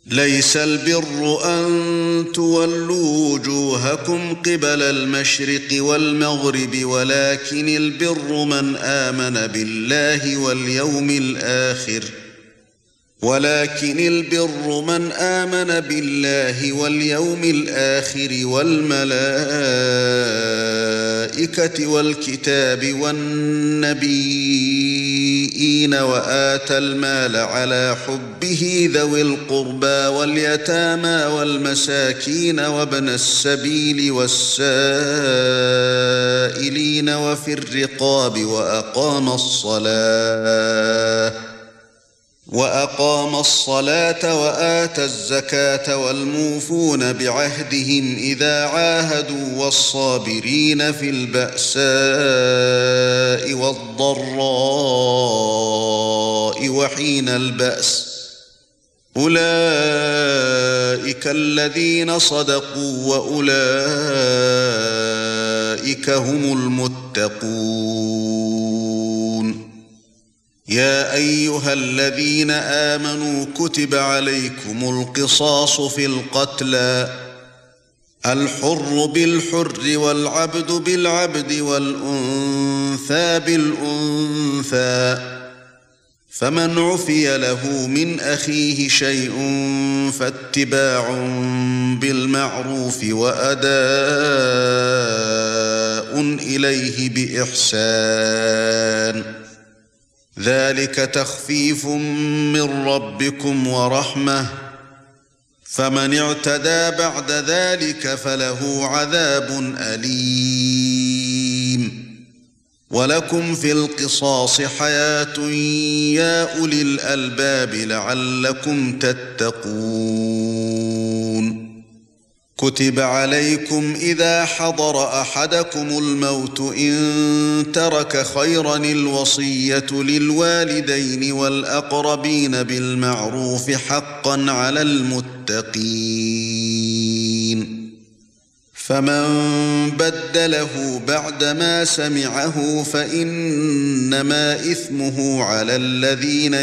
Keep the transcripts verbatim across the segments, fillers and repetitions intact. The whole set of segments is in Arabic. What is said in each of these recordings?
ليس البر أن تولوا وجوهكم قبل المشرق والمغرب ولكن البر من آمن بالله واليوم الآخر ولكن البر من آمن بالله واليوم الآخر والملائكة والكتاب والنبيين وآتى المال على حبه ذوي القربى واليتامى والمساكين وابن السبيل والسائلين وفي الرقاب وأقام الصلاة وأقام الصلاة وآتى الزكاة والموفون بعهدهم إذا عاهدوا والصابرين في البأساء والضراء وحين البأس أولئك الذين صدقوا وأولئك هم المتقون. يا أيها الذين آمنوا كتب عليكم القصاص في القتلى الحر بالحر والعبد بالعبد والأنثى بالأنثى فمن عفي له من أخيه شيء فاتباع بالمعروف وأداء إليه بإحسان ذلك تخفيف من ربكم ورحمة فمن اعتدى بعد ذلك فله عذاب أليم. ولكم في القصاص حياة يا أولي الألباب لعلكم تتقون. كتب عليكم إذا حضر أحدكم الموت إن ترك خيرا الوصية للوالدين والأقربين بالمعروف حقا على المتقين. فمن بدله بعدما سمعه فإنما إثمه على الذين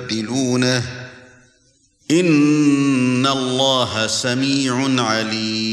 يبدلونه إن الله سميع عليم.